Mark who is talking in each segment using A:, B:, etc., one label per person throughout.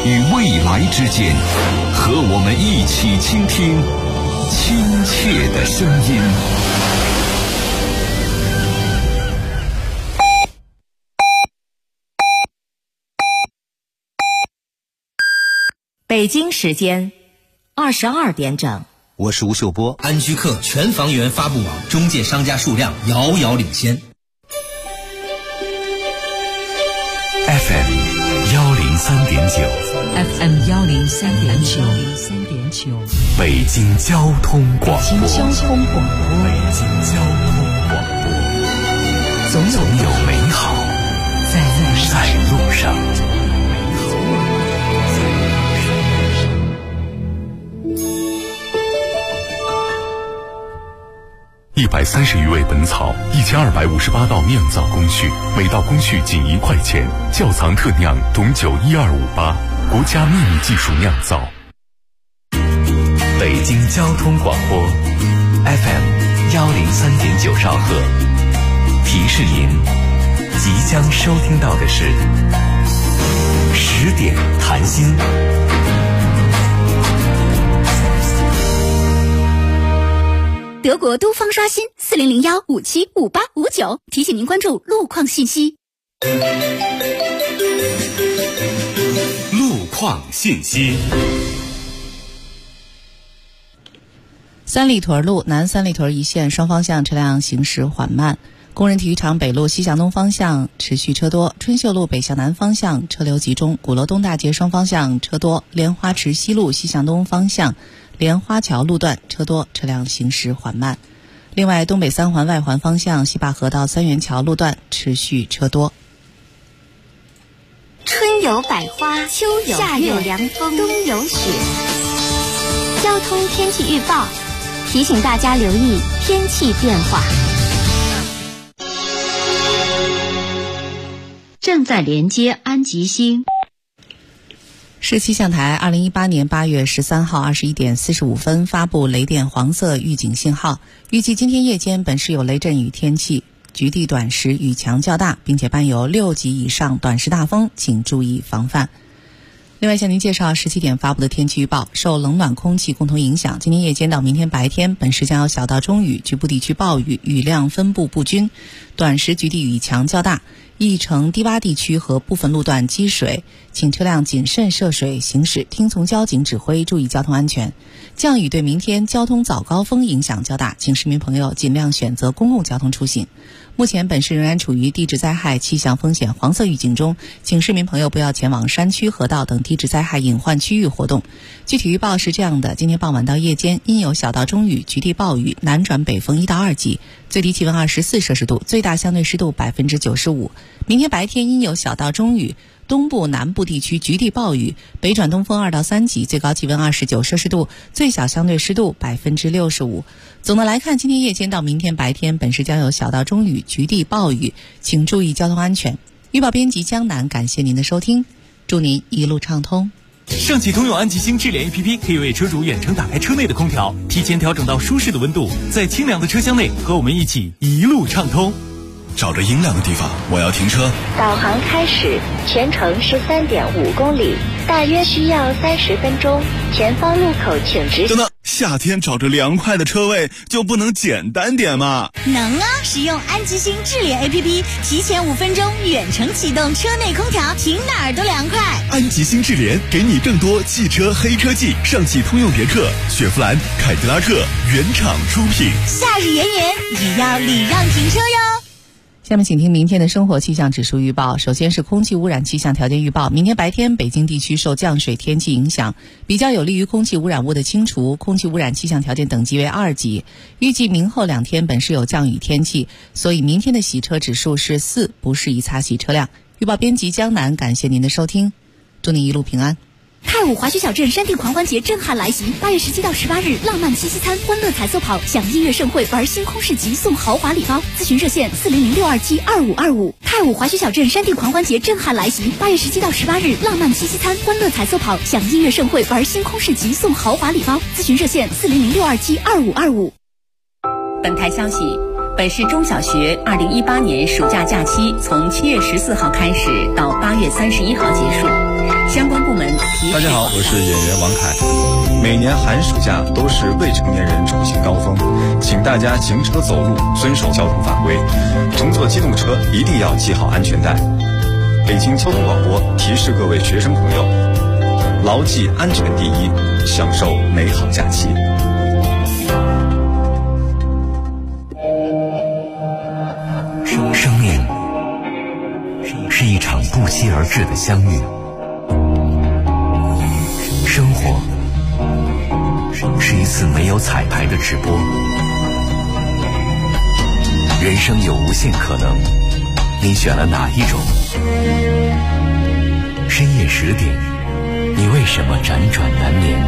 A: 与未来之间，和我们一起倾听亲切的声音。
B: 北京时间22点整。
C: 我是吴秀波。
D: 安居客全房源发布网中介商家数量遥遥领先。
A: FM 103.9
B: FM 103.9
A: 北京交通广播。
B: 北京交通广播。
A: 总有美好在路上。130余味本草，1258道酿造工序，每道工序仅1块钱。窖藏特酿董酒12588，国家秘密技术酿造。北京交通广播 FM 103.9兆赫，提示您即将收听到的是10点谈心。
E: 德国都方刷新4001575859，提醒您关注路况信息。
A: 路况信息。
F: 三里屯路南三里屯一线双方向车辆行驶缓慢，工人体育场北路西向东方向持续车多，春秀路北向南方向车流集中，鼓楼东大街双方向车多，莲花池西路西向东方向莲花桥路段车多，车辆行驶缓慢。另外，东北三环外环方向西坝河到三元桥路段持续车多。
E: 春有百花，秋有夏有凉风，冬有雪。交通天气预报提醒大家留意天气变化。正在连接安吉星。
F: 市气象台2018年8月13号21点45分发布雷电黄色预警信号，预计今天夜间本市有雷阵雨天气，局地短时雨强较大，并且伴有6级以上短时大风，请注意防范。另外向您介绍17点发布的天气预报，受冷暖空气共同影响，今天夜间到明天白天本市将有小到中雨，局部地区暴雨，雨量分布不均，短时局地雨强较大，易成低洼地区和部分路段积水，请车辆谨慎涉水行驶，听从交警指挥，注意交通安全。降雨对明天交通早高峰影响较大，请市民朋友尽量选择公共交通出行。目前本市仍然处于地质灾害气象风险黄色预警中，请市民朋友不要前往山区、河道等地质灾害隐患区域活动。具体预报是这样的：今天傍晚到夜间阴有小到中雨，局地暴雨，南转北风1到2级，最低气温24摄氏度，最大相对湿度95%。明天白天阴有小到中雨，东部南部地区局地暴雨，北转东风2到3级，最高气温29摄氏度，最小相对湿度65%。总的来看，今天夜间到明天白天本市将有小到中雨，局地暴雨，请注意交通安全。预报编辑江南，感谢您的收听，祝您一路畅通。
G: 上汽通用安吉星智联 APP 可以为车主远程打开车内的空调，提前调整到舒适的温度，在清凉的车厢内和我们一起一路畅通。
H: 找着阴凉的地方，我要停车。
E: 导航开始，全程13.5公里，大约需要30分钟。前方路口请直行。
H: 等等，夏天找着凉快的车位就不能简单点吗？
I: 能啊！使用安吉星智联 APP， 提前5分钟远程启动车内空调，停哪儿都凉快。
H: 安吉星智联给你更多汽车黑科技，上汽通用别克、雪佛兰、凯迪拉克原厂出品。
I: 夏日炎炎，也要礼让停车哟。
F: 下面请听明天的生活气象指数预报。首先是空气污染气象条件预报，明天白天北京地区受降水天气影响，比较有利于空气污染物的清除，空气污染气象条件等级为2级。预计明后2天本市有降雨天气，所以明天的洗车指数是4，不适宜擦洗车辆。预报编辑江南，感谢您的收听，祝您一路平安。
E: 太武滑雪小镇山地狂欢节震撼来袭，8月17到18日，浪漫七夕餐、欢乐彩色跑、享音乐盛会、玩星空市集、送豪华礼包。咨询热线400-627-2525。太武滑雪小镇山地狂欢节震撼来袭，8月17到18日，浪漫七夕餐、欢乐彩色跑、享音乐盛会、玩星空市集、送豪华礼包。咨询热线400-627-2525。
B: 本台消息， 本市中小学2018年暑假假期从7月14号开始到8月31号结束。相关部门提示。
C: 大家好，我是演员王凯。每年寒暑假都是未成年人出行高峰，请大家行车走路遵守交通法规，乘坐机动车一定要系好安全带。北京交通广播提示各位学生朋友，牢记安全第一，享受美好假期。
A: 生命是一场不期而至的相遇，生活是一次没有彩排的直播，人生有无限可能，你选了哪一种？深夜10点，你为什么辗转难眠？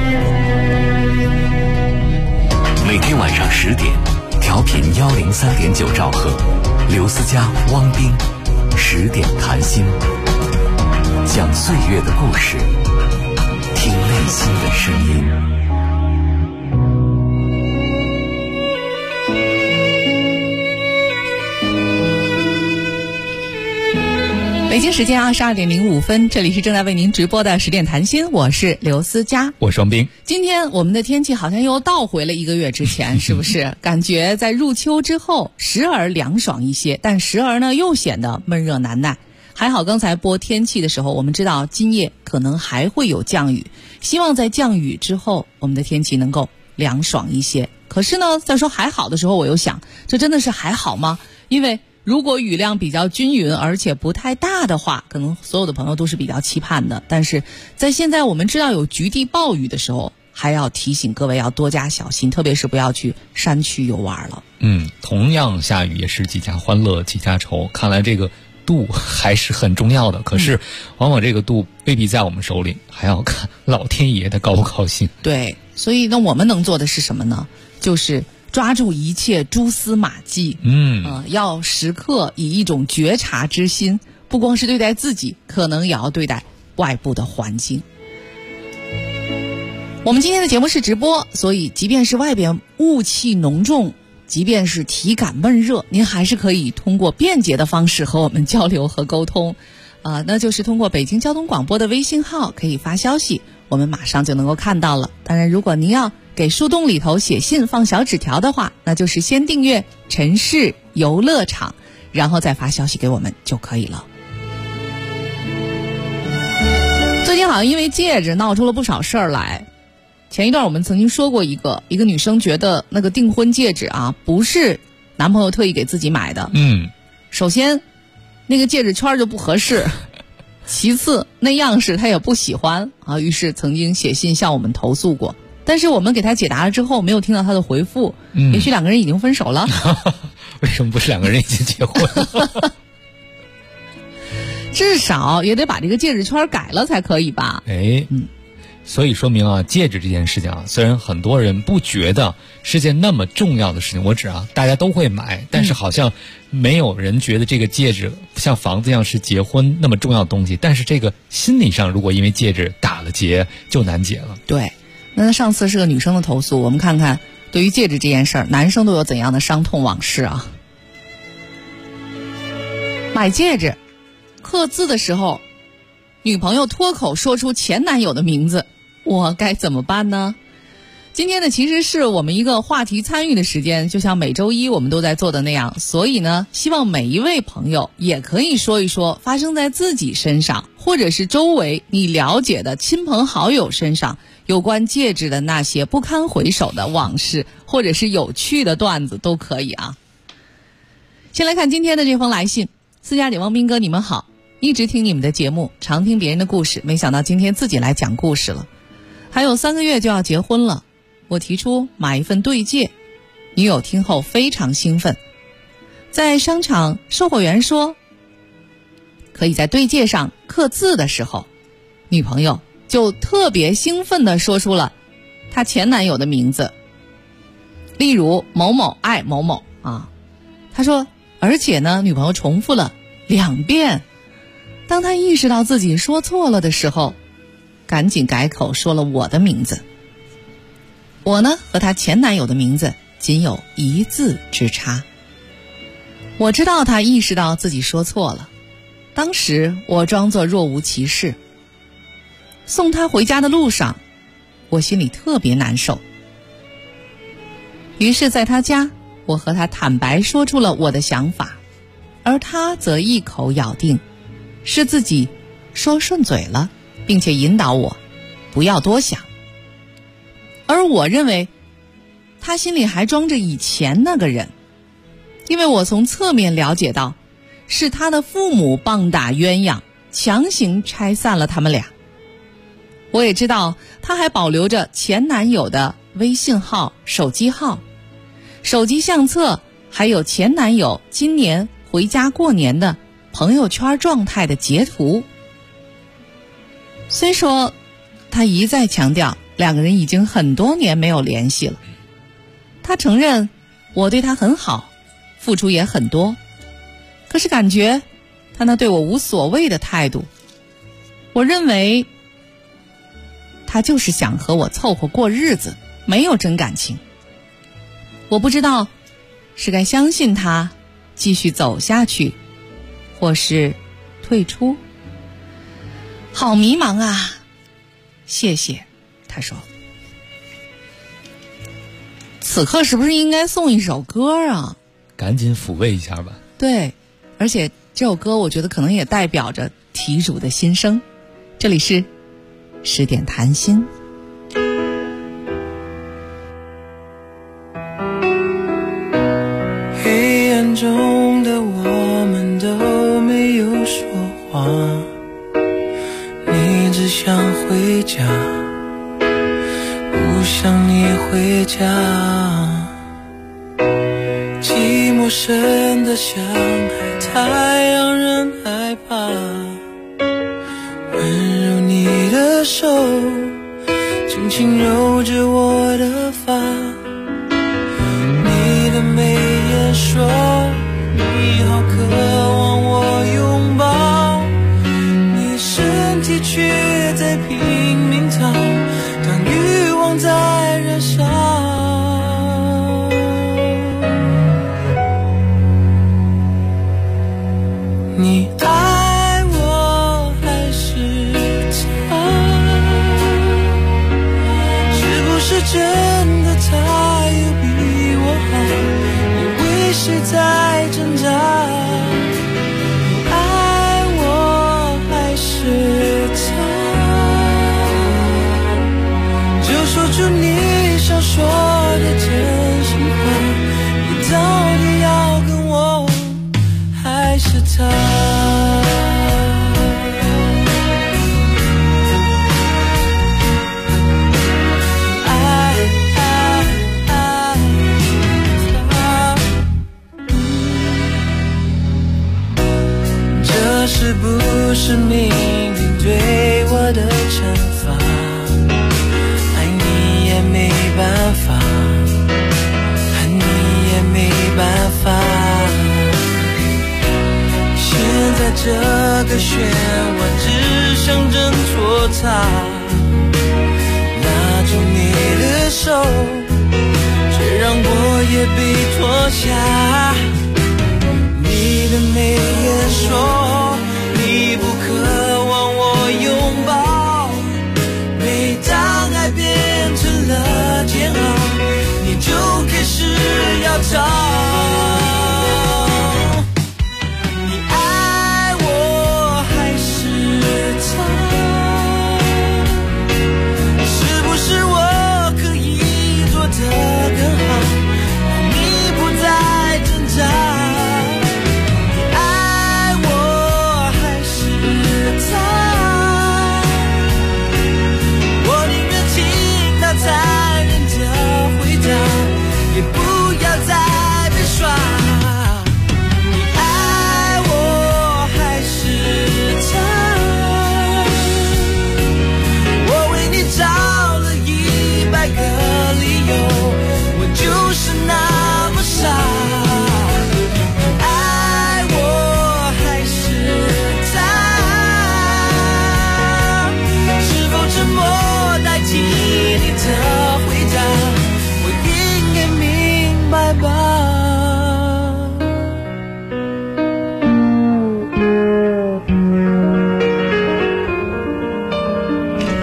A: 每天晚上10点，调频103.9兆赫，刘思佳、汪冰10点谈心，讲岁月的故事，听内心的声音。
F: 北京时间22点05分，这里是正在为您直播的10点谈心，我是刘思佳，
G: 我是王冰。
F: 今天我们的天气好像又倒回了1个月之前，是不是？感觉在入秋之后，时而凉爽一些，但时而呢又显得闷热难耐。还好刚才播天气的时候，我们知道今夜可能还会有降雨，希望在降雨之后，我们的天气能够凉爽一些。可是呢，在说还好的时候，我又想，这真的是还好吗？因为如果雨量比较均匀而且不太大的话，可能所有的朋友都是比较期盼的。但是在现在我们知道有局地暴雨的时候，还要提醒各位要多加小心，特别是不要去山区游玩了。
G: 同样下雨也是几家欢乐几家愁，看来这个度还是很重要的。可是往往这个度未必在我们手里，还要看老天爷的高不高兴。
F: 对，所以呢我们能做的是什么呢？就是抓住一切蛛丝马迹，要时刻以一种觉察之心，不光是对待自己，可能也要对待外部的环境。我们今天的节目是直播，所以即便是外边雾气浓重，即便是体感闷热，您还是可以通过便捷的方式和我们交流和沟通，那就是通过北京交通广播的微信号可以发消息，我们马上就能够看到了。当然如果您要给树洞里头写信放小纸条的话，那就是先订阅城市游乐场，然后再发消息给我们就可以了。最近好像因为戒指闹出了不少事儿来。前一段我们曾经说过一个女生觉得那个订婚戒指啊不是男朋友特意给自己买的。首先那个戒指圈就不合适，其次那样式她也不喜欢啊，于是曾经写信向我们投诉过。但是我们给他解答了之后，没有听到他的回复，也许2个人已经分手了。
G: 为什么不是2个人已经结婚了？
F: 至少也得把这个戒指圈改了才可以吧？
G: 所以说明啊，戒指这件事情啊，虽然很多人不觉得是件那么重要的事情，我指啊，大家都会买，但是好像没有人觉得这个戒指像房子一样是结婚那么重要的东西。但是这个心理上，如果因为戒指打了结，就难解了。
F: 对。那上次是个女生的投诉，我们看看对于戒指这件事儿，男生都有怎样的伤痛往事啊？买戒指刻字的时候，女朋友脱口说出前男友的名字，我该怎么办呢？今天呢，其实是我们一个话题参与的时间，就像每周一我们都在做的那样，所以呢，希望每一位朋友也可以说一说发生在自己身上，或者是周围你了解的亲朋好友身上有关戒指的那些不堪回首的往事，或者是有趣的段子都可以啊。先来看今天的这封来信。思佳姐、汪斌哥，你们好，一直听你们的节目，常听别人的故事，没想到今天自己来讲故事了。还有3个月就要结婚了，我提出买一份对戒，女友听后非常兴奋。在商场售货员说可以在对戒上刻字的时候，女朋友就特别兴奋地说出了她前男友的名字，例如某某爱某某啊。她说，而且呢，女朋友重复了2遍。当她意识到自己说错了的时候，赶紧改口说了我的名字。我呢和她前男友的名字仅有1字之差。 我知道他意识到自己说错了，当时我装作若无其事。送他回家的路上，我心里特别难受。于是在他家，我和他坦白说出了我的想法，而他则一口咬定是自己说顺嘴了，并且引导我不要多想。而我认为他心里还装着以前那个人，因为我从侧面了解到是他的父母棒打鸳鸯，强行拆散了他们俩。我也知道他还保留着前男友的微信号、手机号、手机相册，还有前男友今年回家过年的朋友圈状态的截图。虽说他一再强调两个人已经很多年没有联系了，他承认我对他很好，付出也很多，可是感觉他那对我无所谓的态度，我认为他就是想和我凑合过日子，没有真感情。我不知道是该相信他继续走下去，或是退出。好迷茫啊，谢谢。他说此刻是不是应该送一首歌啊？
G: 赶紧抚慰一下吧。
F: 对，而且这首歌我觉得可能也代表着题主的心声。这里是10点谈心。
J: 黑暗中的我们都没有说话，你只想回家，不想你回家，寂寞深得像海太让人害怕，温柔你的手轻轻揉着我的发，你的眉眼说你好渴望我拥抱，你身体却在拼命逃，当欲望在燃烧，你爱我还是他？是不是真的他有比我好？你为谁在挣扎？你爱我还是他？就说出你想说的真心话，你到底要跟我还是他？这是不是命运对我的惩罚？爱你也没办法，恨你也没办法，现在这个漩涡只想挣脱它，拉住你的手，却让我也被拖下，你的眉眼说你不渴望我拥抱，每当爱变成了煎熬，你就开始要逃，你爱我还是他？是不是我可以做得更好，让你不再挣扎？也不要再被耍。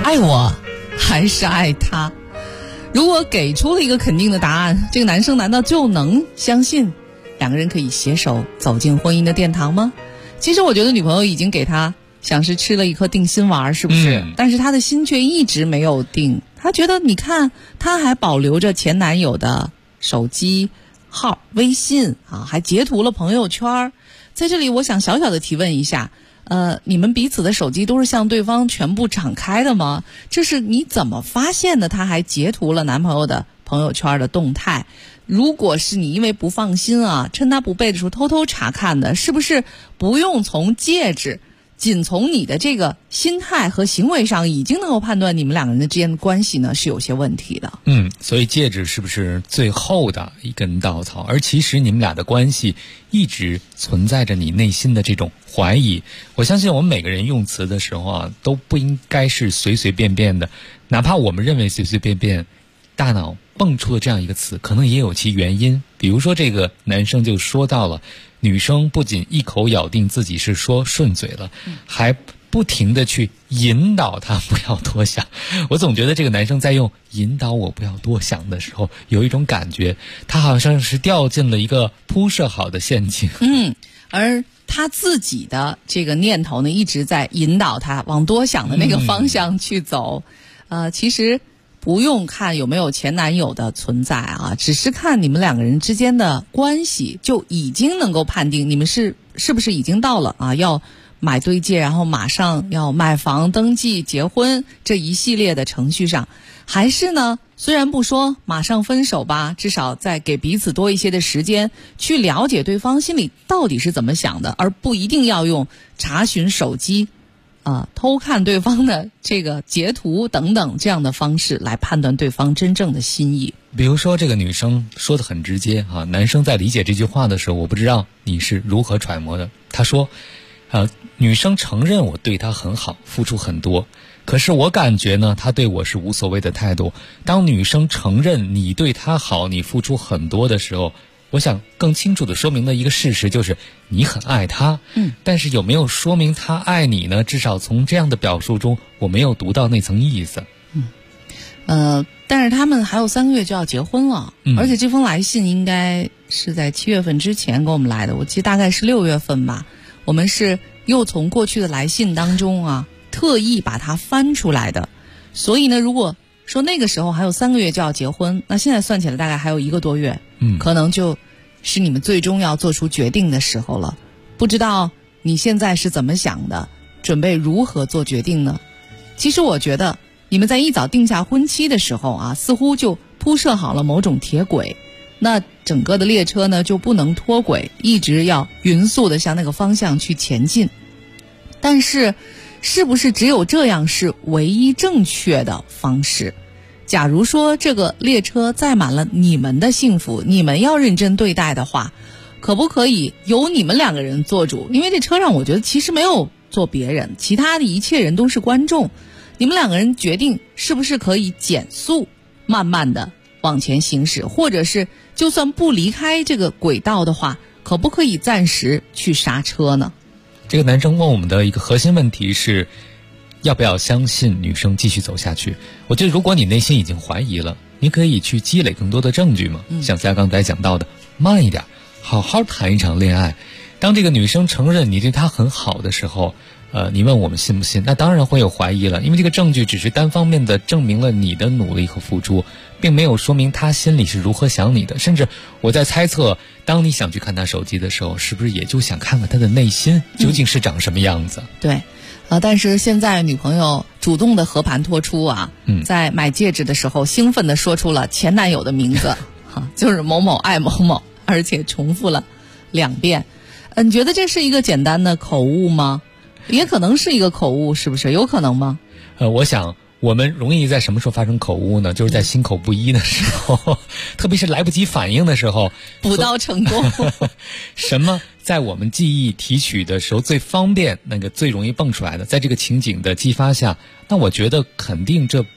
F: 爱我还是爱他？如果给出了一个肯定的答案，这个男生难道就能相信两个人可以携手走进婚姻的殿堂吗？其实我觉得女朋友已经给他像是吃了一颗定心丸，是不是？但是他的心却一直没有定。他觉得你看他还保留着前男友的手机号、微信啊，还截图了朋友圈。在这里我想小小的提问一下，你们彼此的手机都是向对方全部敞开的吗？这是你怎么发现的？他还截图了男朋友的朋友圈的动态。如果是你因为不放心啊，趁他不备的时候偷偷查看的，是不是不用从戒指，仅从你的这个心态和行为上已经能够判断你们两个人的之间的关系呢是有些问题的。
G: 所以戒指是不是最后的一根稻草？而其实你们俩的关系一直存在着你内心的这种怀疑。我相信我们每个人用词的时候啊，都不应该是随随便便的，哪怕我们认为随随便便，大脑蹦出了这样一个词，可能也有其原因。比如说这个男生就说到了，女生不仅一口咬定自己是说顺嘴了，还不停地去引导他不要多想。我总觉得这个男生在用引导我不要多想的时候，有一种感觉他好像是掉进了一个铺设好的陷阱。
F: 而他自己的这个念头呢，一直在引导他往多想的那个方向去走。其实不用看有没有前男友的存在啊，只是看你们两个人之间的关系，就已经能够判定你们是不是已经到了啊要买对戒，然后马上要买房、登记、结婚这一系列的程序上，还是呢，虽然不说马上分手吧，至少再给彼此多一些的时间去了解对方心里到底是怎么想的，而不一定要用查询手机偷看对方的这个截图等等这样的方式来判断对方真正的心意。
G: 比如说这个女生说的很直接啊，男生在理解这句话的时候，我不知道你是如何揣摩的。他说女生承认我对她很好，付出很多，可是我感觉呢，她对我是无所谓的态度。当女生承认你对她好，你付出很多的时候，我想更清楚地说明的一个事实就是你很爱他，但是有没有说明他爱你呢？至少从这样的表述中，我没有读到那层意思。
F: 但是他们还有3个月就要结婚了，而且这封来信应该是在7月份之前给我们来的，我记得大概是6月份吧。我们是又从过去的来信当中啊，特意把它翻出来的。所以呢，如果说那个时候还有3个月就要结婚，那现在算起来大概还有1个多月，可能就是你们最终要做出决定的时候了。不知道你现在是怎么想的，准备如何做决定呢？其实我觉得你们在一早定下婚期的时候啊，似乎就铺设好了某种铁轨，那整个的列车呢就不能脱轨，一直要匀速的向那个方向去前进。但是是不是只有这样是唯一正确的方式？假如说这个列车载满了你们的幸福，你们要认真对待的话，可不可以由你们2个人做主？因为这车上我觉得其实没有坐别人，其他的一切人都是观众。你们2个人决定是不是可以减速，慢慢的往前行驶，或者是就算不离开这个轨道的话，可不可以暂时去刹车呢？
G: 这个男生问我们的一个核心问题是，要不要相信女生继续走下去？我觉得如果你内心已经怀疑了，你可以去积累更多的证据嘛。像佳刚才讲到的，慢一点，好好谈一场恋爱。当这个女生承认你对她很好的时候，你问我们信不信？那当然会有怀疑了，因为这个证据只是单方面的证明了你的努力和付出，并没有说明她心里是如何想你的。甚至我在猜测，当你想去看她手机的时候，是不是也就想看看她的内心究竟是长什么样子？
F: 对。但是现在女朋友主动的和盘托出啊，在买戒指的时候兴奋地说出了前男友的名字就是某某爱某某，而且重复了2遍。你觉得这是一个简单的口误吗？也可能是一个口误，是不是？有可能吗？
G: 我想我们容易在什么时候发生口误呢？就是在心口不一的时候特别是来不及反应的时候，
F: 补刀成功
G: 什么在我们记忆提取的时候最方便，那个最容易蹦出来的，在这个情景的激发下，那我觉得肯定这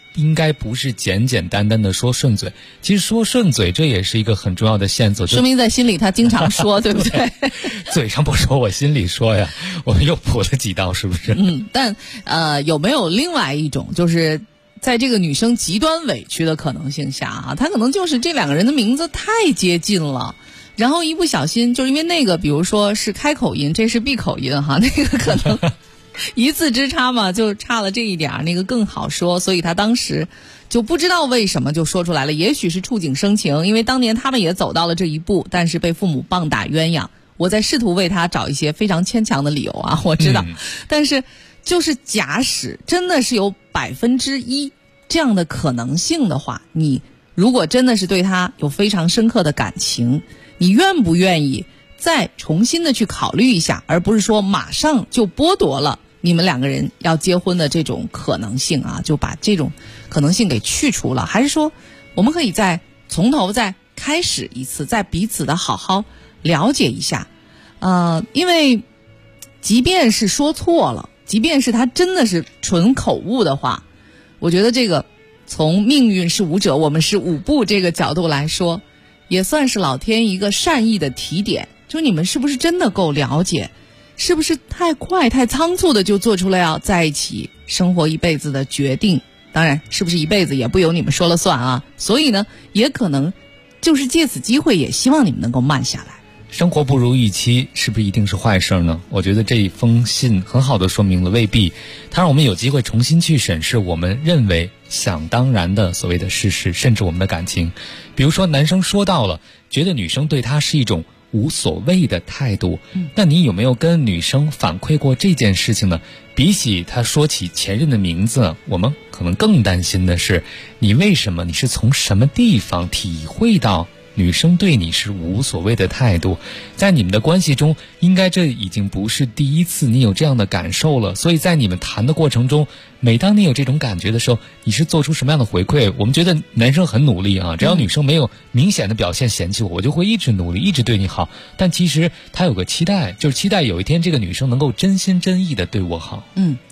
G: 应该不是简简单单的说顺嘴。其实说顺嘴这也是一个很重要的线索，
F: 说明在心里他经常说，对不对？
G: 嘴上不说，我心里说呀。我们又补了几道，是不是？
F: 但有没有另外一种，就是在这个女生极端委屈的可能性下啊，她可能就是这两个人的名字太接近了。然后一不小心，就是因为那个，比如说是开口音，这是闭口音哈，那个可能一字之差嘛，就差了这一点，那个更好说，所以他当时就不知道为什么就说出来了。也许是触景生情，因为当年他们也走到了这一步，但是被父母棒打鸳鸯。我在试图为他找一些非常牵强的理由啊，我知道，但是就是假使真的是有1%这样的可能性的话，你如果真的是对他有非常深刻的感情，你愿不愿意再重新的去考虑一下，而不是说马上就剥夺了你们两个人要结婚的这种可能性啊，就把这种可能性给去除了？还是说我们可以再从头再开始一次，再彼此的好好了解一下？因为即便是说错了，即便是他真的是纯口误的话，我觉得这个从命运是舞者，我们是舞步这个角度来说，也算是老天一个善意的提点，就你们是不是真的够了解，是不是太快太仓促的就做出了要在一起生活一辈子的决定？当然是不是一辈子也不由你们说了算啊。所以呢，也可能就是借此机会，也希望你们能够慢下来。
G: 生活不如预期是不是一定是坏事呢？我觉得这一封信很好的说明了未必，它让我们有机会重新去审视我们认为想当然的所谓的事实，甚至我们的感情。比如说男生说到了觉得女生对他是一种无所谓的态度，那你有没有跟女生反馈过这件事情呢？比起他说起前任的名字，我们可能更担心的是你为什么，你是从什么地方体会到女生对你是无所谓的态度？在你们的关系中，应该这已经不是第一次你有这样的感受了。所以在你们谈的过程中，每当你有这种感觉的时候，你是做出什么样的回馈？我们觉得男生很努力啊，只要女生没有明显的表现嫌弃我，我就会一直努力，一直对你好。但其实他有个期待，就是期待有一天这个女生能够真心真意的对我好。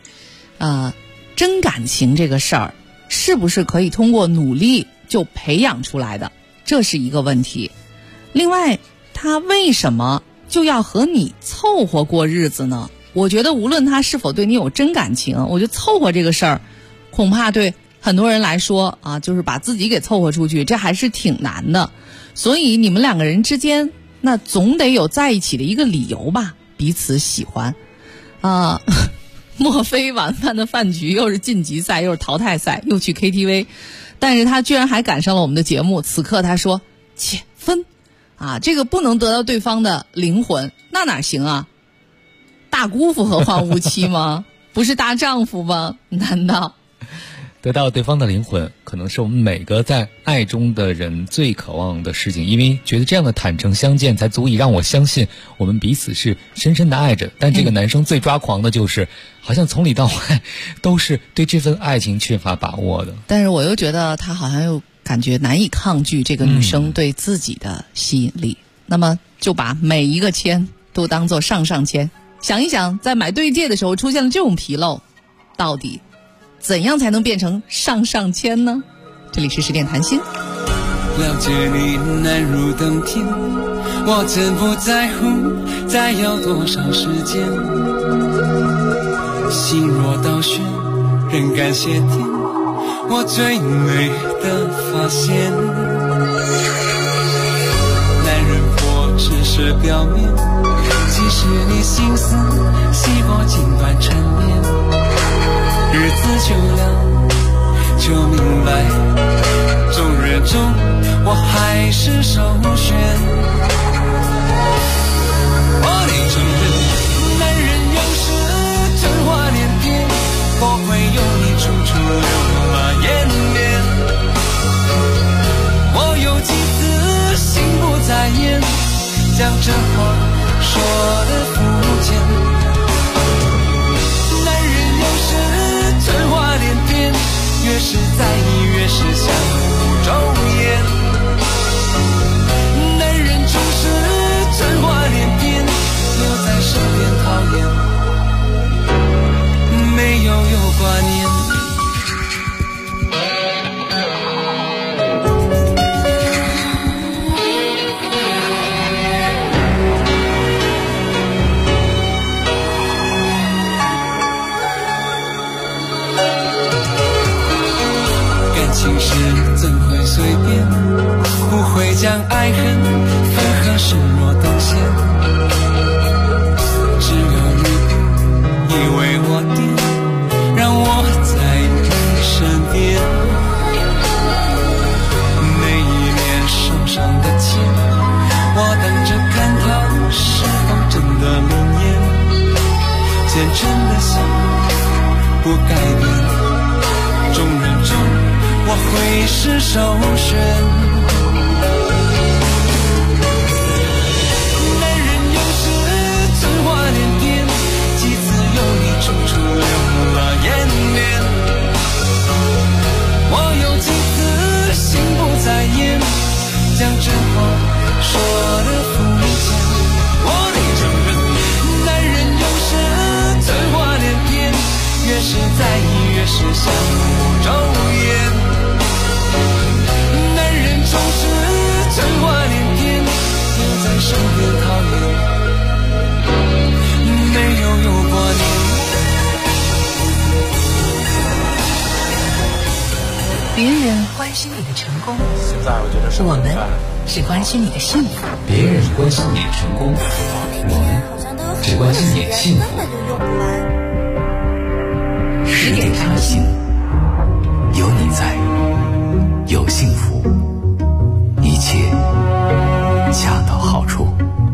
F: 真感情这个事儿，是不是可以通过努力就培养出来的？这是一个问题。另外，他为什么就要和你凑合过日子呢？我觉得无论他是否对你有真感情，我觉得凑合这个事儿，恐怕对很多人来说啊，就是把自己给凑合出去，这还是挺难的。所以你们两个人之间，那总得有在一起的一个理由吧，彼此喜欢啊。莫非晚饭的饭局又是晋级赛，又是淘汰赛，又去 KTV， 但是他居然还赶上了我们的节目。此刻他说切分啊，这个不能得到对方的灵魂，那哪行啊？大姑父何患无妻吗？不是大丈夫吗？难道
G: 得到对方的灵魂，可能是我们每个在爱中的人最渴望的事情，因为觉得这样的坦诚相见才足以让我相信我们彼此是深深的爱着。但这个男生最抓狂的就是，好像从里到外都是对这份爱情缺乏把握的。
F: 但是我又觉得他好像又感觉难以抗拒这个女生对自己的吸引力，那么就把每一个签都当作上上签。想一想，在买对戒的时候出现了这种纰漏，到底怎样才能变成上上签呢？这里是10点谈心。
J: 了解你难如登天，我真不在乎再要多少时间。心若倒悬，仍感谢天，我最美的发现。男人活只是表面，即使你心思细过尽管沉淀，日子久了就明白，众人中我还是首选。我得承认，男人有时真话连篇，不会有你处处留马眼帘。我有几次心不在焉，将这话说得肤浅。真话连篇，越是在意越是相互周延。男人总是真话连篇，留在身边讨厌，没有挂念。 情事怎会随便，不会将爱恨分合视若等闲，只有你为我点，让我在你身边。那一面受伤的肩，我等着看它是否真的明艳。虔诚的心不改变，众人中我会是首选。男人有时春花连天，几次有你处处留了颜面，我有几次心不在焉，将真话说得肤浅。我得承认，男人有时春花连天，越是在意越是相互周延。男人总是春花连天，留在身边讨厌，没有过年。
B: 别人关心你的成功，
K: 现在我觉得
B: 我们是关心你的幸福。
A: 别人关心你的成功，我们只关心你的幸福。10点开心，有你在，有幸福，一切恰到好处。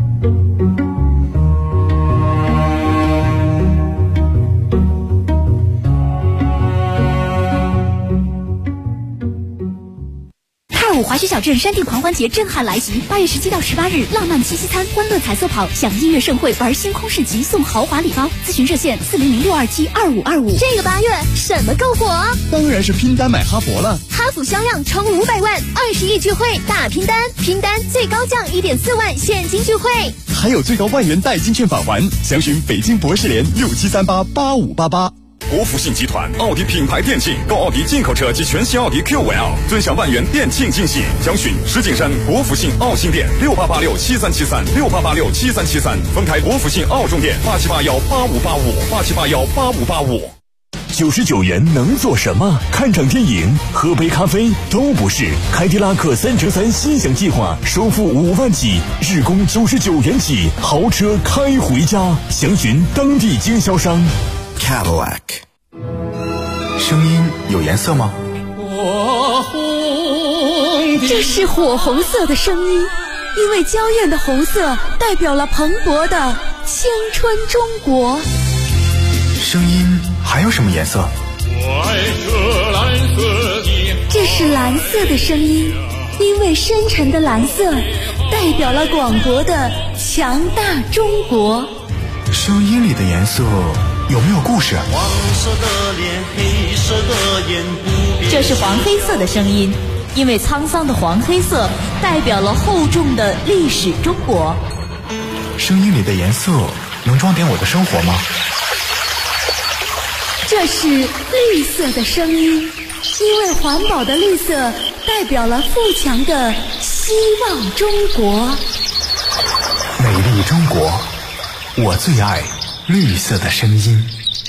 E: 5滑雪小镇山地狂欢节震撼来袭，8月17到18日，浪漫七夕餐、欢乐彩色跑，享音乐盛会，玩星空市集，送豪华礼包。咨询热线400-627-2525。
I: 这个8月什么够火？
H: 当然是拼单买哈佛了。
I: 哈弗销量冲500万，20亿聚会大拼单，拼单最高降1.4万现金聚会，
H: 还有最高万元代金券返还。详询北京博士联67388588。国福信集团奥迪品牌店庆，购奥迪进口车及全新奥迪 Q5L， 尊享万元店庆惊喜。详询石景山国福信奥新店6886737368867373，丰台国福信奥中店87818585888585。
L: 99元能做什么？看场电影、喝杯咖啡都不是。凯迪拉克3乘3心想计划，首付5万起，日供99元起，豪车开回家。详询当地经销商。
H: Cadillac。 声音有颜色吗？
E: 这是火红色的声音，因为娇艳的红色代表了蓬勃的青春中国。
H: 声音还有什么颜色？
E: 这是蓝色的声音，因为深沉的蓝色代表了广博的强大中国。
H: 声音里的颜色有没有故事？
M: 黄色的脸，黑色的眼，
I: 这是黄黑色的声音，因为沧桑的黄黑色代表了厚重的历史中国。
H: 声音里的颜色能装点我的生活吗？
E: 这是绿色的声音，因为环保的绿色代表了富强的希望中国。
H: 美丽中国，我最爱绿色的声音。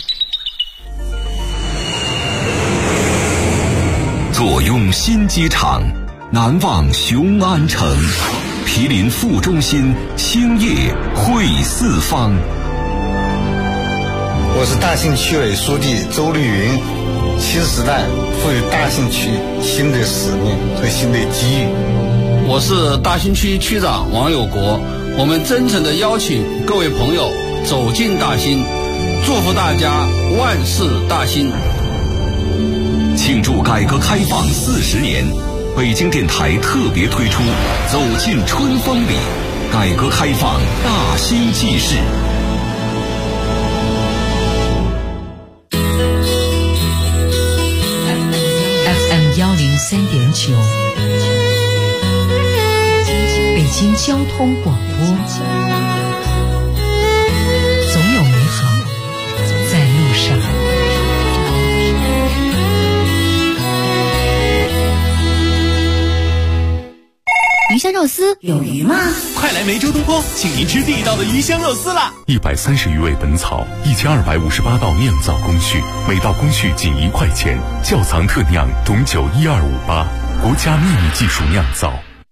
A: 坐拥新机场，难忘雄安城，毗邻副中心，兴业汇四方。
N: 我是大兴区委书记周绿云，新时代赋予大兴区新的使命和新的机遇。
O: 我是大兴区区长王有国，我们真诚地邀请各位朋友走进大兴，祝福大家万事大兴。
A: 庆祝改革开放40年，北京电台特别推出走进春风里，改革开放大兴纪事。
B: 103.9，北京交通广播，总有美好在路上。
E: 鱼香肉丝丝有鱼吗？
K: 快来梅州东坡，请您吃地道的鱼香肉丝啦
L: ！130余味本草，1258道酿造工序，每道工序仅1块钱，窖藏特酿董酒12588，国家秘密技术酿造。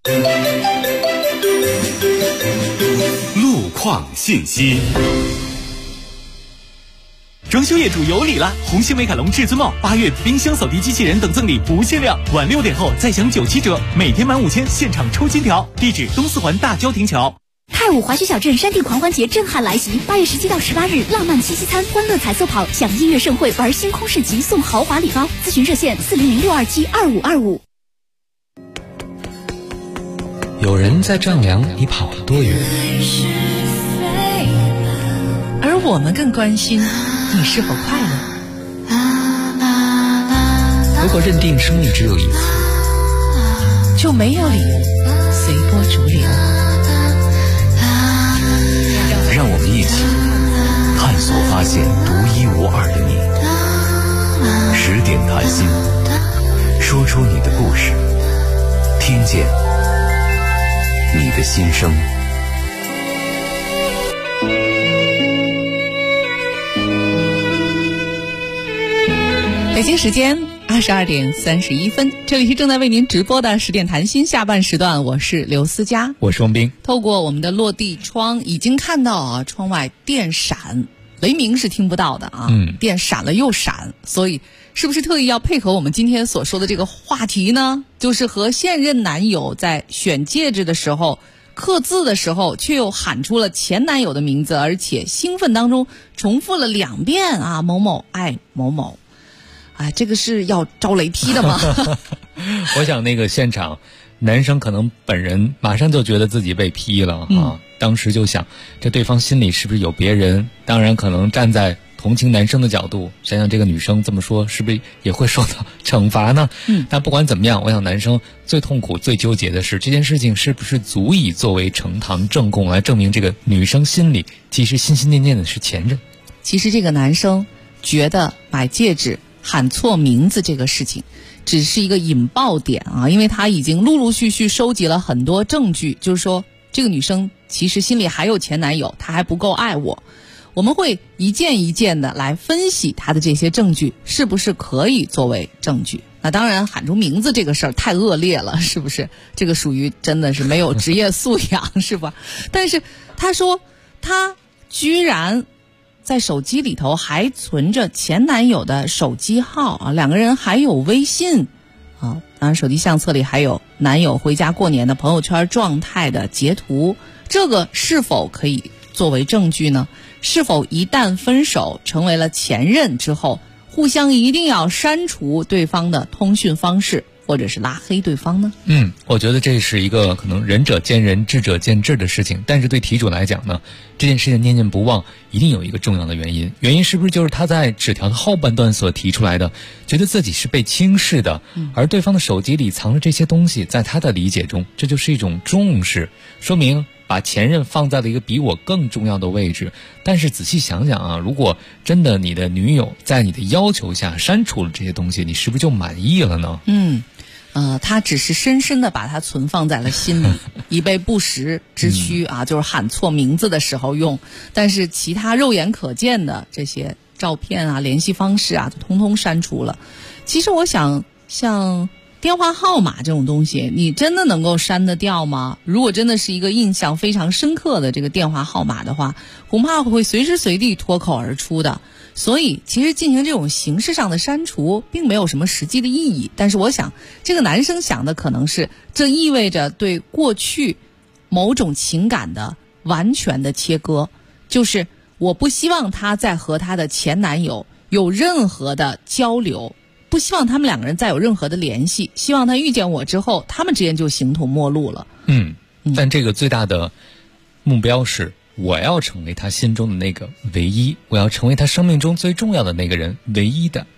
A: 路况信息。
K: 装修业主有礼了！红星美凯龙至尊帽8月冰箱扫地机器人等赠礼不限量，晚6点后再享97折，每天满5000现场抽金条。地址东四环大郊亭桥。
E: 太武滑雪小镇山地狂欢节震撼来袭，8月17到18日，浪漫七夕餐、欢乐彩色跑，享音乐盛会，玩星空市集，送豪华礼包。咨询热线400-627-2525。
G: 有人在丈量你跑了多远，
F: 而我们更关心你是否快乐。
G: 如果认定生命只有一次，
F: 就没有理由随波逐流。
A: 让我们一起探索发现独一无二的你。10点谈心，说出你的故事，听见你的心声。
F: 北京时间22点31分，这里是正在为您直播的10点谈心下半时段，我是刘思佳，
G: 我是王斌。
F: 透过我们的落地窗，已经看到啊，窗外电闪，雷鸣是听不到的啊，电闪了又闪，所以是不是特意要配合我们今天所说的这个话题呢？就是和现任男友在选戒指的时候，刻字的时候却又喊出了前男友的名字，而且兴奋当中重复了2遍啊，某某爱某某。哎，这个是要招雷劈的吗？
G: 我想那个现场男生可能本人马上就觉得自己被劈了啊，当时就想这对方心里是不是有别人，当然可能站在同情男生的角度，想想这个女生这么说是不是也会受到惩罚呢？但不管怎么样，我想男生最痛苦最纠结的是这件事情是不是足以作为呈堂证供来证明这个女生心里其实心心念念的是前任。
F: 其实这个男生觉得买戒指喊错名字这个事情只是一个引爆点啊，因为他已经陆陆续续收集了很多证据，就是说这个女生其实心里还有前男友，她还不够爱我。我们会一件一件的来分析她的这些证据是不是可以作为证据。那当然喊出名字这个事儿太恶劣了，是不是？这个属于真的是没有职业素养是吧？但是他说他居然在手机里头还存着前男友的手机号啊，两个人还有微信啊，当然手机相册里还有男友回家过年的朋友圈状态的截图，这个是否可以作为证据呢？是否一旦分手成为了前任之后，互相一定要删除对方的通讯方式，或者是拉黑对方呢？
G: 我觉得这是一个可能仁者见仁，智者见智的事情。但是对题主来讲呢，这件事情念念不忘，一定有一个重要的原因。原因是不是就是他在纸条的后半段所提出来的，觉得自己是被轻视的，而对方的手机里藏着这些东西，在他的理解中，这就是一种重视，说明把前任放在了一个比我更重要的位置。但是仔细想想啊，如果真的你的女友在你的要求下删除了这些东西，你是不是就满意了呢？
F: 他只是深深地把它存放在了心里，以备不时之需啊，就是喊错名字的时候用。但是其他肉眼可见的这些照片啊、联系方式啊，都通通删除了。其实我想，像电话号码这种东西，你真的能够删得掉吗？如果真的是一个印象非常深刻的这个电话号码的话，恐怕会随时随地脱口而出的。所以其实进行这种形式上的删除并没有什么实际的意义，但是我想这个男生想的可能是，这意味着对过去某种情感的完全的切割，就是我不希望他再和他的前男友有任何的交流，不希望他们两个人再有任何的联系，希望他遇见我之后他们之间就形同陌路了。
G: 但这个最大的目标是我要成为他心中的那个唯一，我要成为他生命中最重要的那个人，唯一的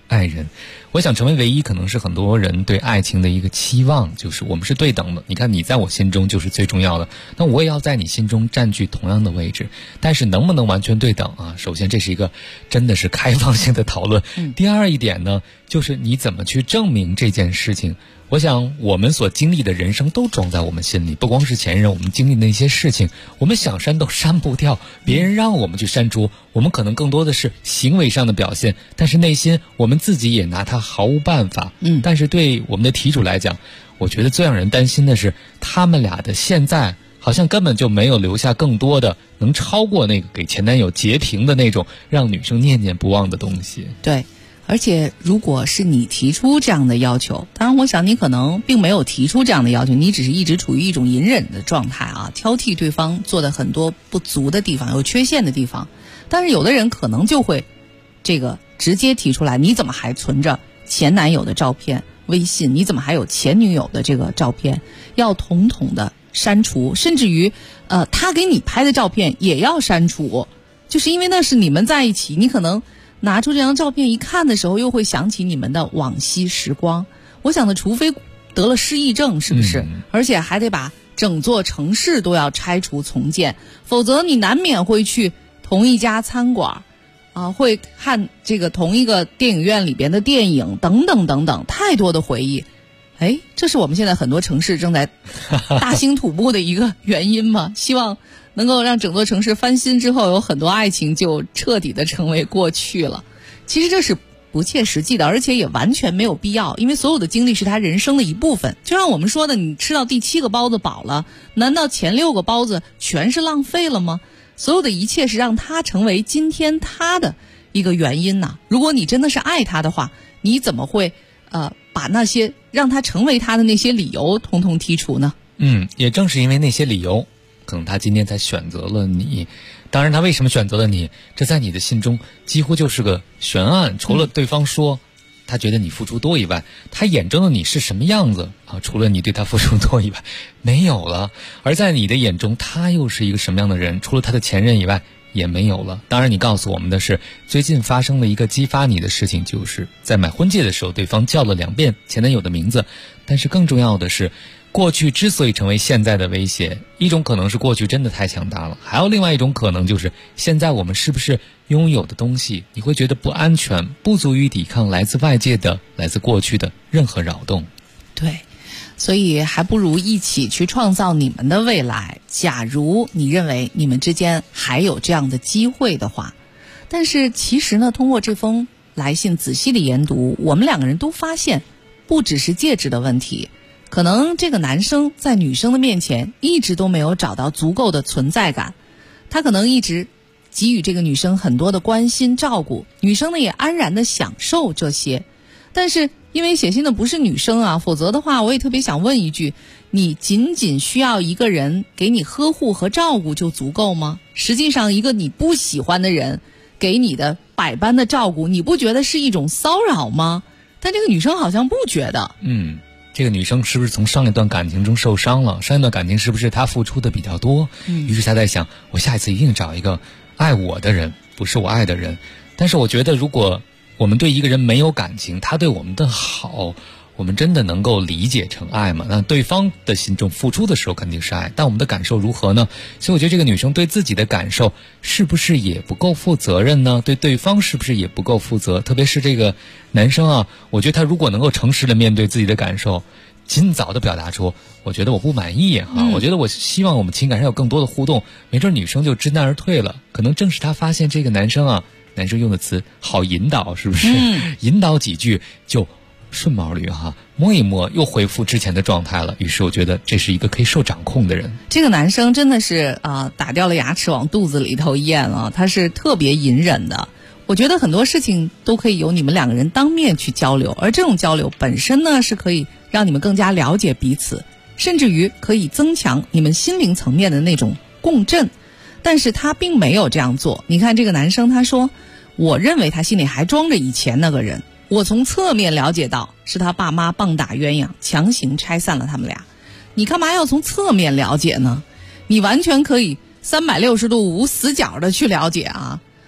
G: 爱人。我想成为唯一，可能是很多人对爱情的一个期望，就是我们是对等的。你看，你在我心中就是最重要的，那我也要在你心中占据同样的位置。但是能不能完全对等啊？首先这是一个真的是开放性的讨论。第二一点呢，就是你怎么去证明这件事情。我想我们所经历的人生都装在我们心里，不光是前任，我们经历的那些事情，我们想删都删不掉，别人让我们去删除，我们可能更多的是行为上的表现，但是内心我们自己也拿它毫无办法。但是对我们的题主来讲，我觉得最让人担心的是，他们俩的现在好像根本就没有留下更多的能超过那个给前男友截屏的那种让女生念念不忘的东西。
F: 对，而且如果是你提出这样的要求，当然我想你可能并没有提出这样的要求，你只是一直处于一种隐忍的状态啊，挑剔对方做的很多不足的地方，有缺陷的地方。但是有的人可能就会这个直接提出来，你怎么还存着前男友的照片微信，你怎么还有前女友的这个照片，要统统的删除，甚至于他给你拍的照片也要删除，就是因为那是你们在一起，你可能拿出这张照片一看的时候，又会想起你们的往昔时光。我想的，除非得了失忆症，是不是？而且还得把整座城市都要拆除重建，否则你难免会去同一家餐馆啊，会看这个同一个电影院里边的电影等等等等，太多的回忆。哎，这是我们现在很多城市正在大兴土木的一个原因吗？希望能够让整座城市翻新之后，有很多爱情就彻底的成为过去了。其实这是不切实际的，而且也完全没有必要，因为所有的经历是他人生的一部分。就像我们说的，你吃到第7个包子饱了，难道前6个包子全是浪费了吗？所有的一切是让他成为今天他的一个原因呐。如果你真的是爱他的话，你怎么会把那些让他成为他的那些理由统统剔除呢？
G: 也正是因为那些理由，可能他今天才选择了你。当然他为什么选择了你，这在你的心中几乎就是个悬案。除了对方说他觉得你付出多以外，他眼中的你是什么样子啊？除了你对他付出多以外，没有了。而在你的眼中，他又是一个什么样的人？除了他的前任以外，也没有了。当然你告诉我们的是，最近发生了一个激发你的事情，就是在买婚戒的时候，对方叫了2遍前男友的名字。但是更重要的是，过去之所以成为现在的威胁，一种可能是过去真的太强大了，还有另外一种可能就是现在我们是不是拥有的东西，你会觉得不安全，不足以抵抗来自外界的、来自过去的任何扰动。
F: 对，所以还不如一起去创造你们的未来。假如你认为你们之间还有这样的机会的话，但是其实呢，通过这封来信仔细的研读，我们2个人都发现，不只是戒指的问题，可能这个男生在女生的面前一直都没有找到足够的存在感，他可能一直给予这个女生很多的关心照顾，女生呢也安然的享受这些。但是因为写信的不是女生啊，否则的话我也特别想问一句，你仅仅需要一个人给你呵护和照顾就足够吗？实际上一个你不喜欢的人给你的百般的照顾，你不觉得是一种骚扰吗？但这个女生好像不觉得。
G: 这个女生是不是从上一段感情中受伤了？上一段感情是不是她付出的比较多？于是她在想，我下一次一定找一个爱我的人，不是我爱的人。但是我觉得，如果我们对一个人没有感情，他对我们的好，我们真的能够理解成爱吗？那对方的心中付出的时候肯定是爱，但我们的感受如何呢？所以我觉得这个女生对自己的感受是不是也不够负责任呢？对对方是不是也不够负责？特别是这个男生啊，我觉得他如果能够诚实的面对自己的感受，尽早的表达出我觉得我不满意我觉得我希望我们情感上有更多的互动，没准女生就知难而退了。可能正是他发现这个男生用的词好引导，是不是？引导几句就顺毛驴摸一摸又恢复之前的状态了。于是我觉得这是一个可以受掌控的人。
F: 这个男生真的是打掉了牙齿往肚子里头咽啊，他是特别隐忍的。我觉得很多事情都可以由你们2个人当面去交流，而这种交流本身呢，是可以让你们更加了解彼此，甚至于可以增强你们心灵层面的那种共振。但是他并没有这样做。你看这个男生他说，我认为他心里还装着以前那个人，我从侧面了解到是他爸妈棒打鸳鸯，强行拆散了他们俩。你干嘛要从侧面了解呢？你完全可以360度无死角的去了解啊。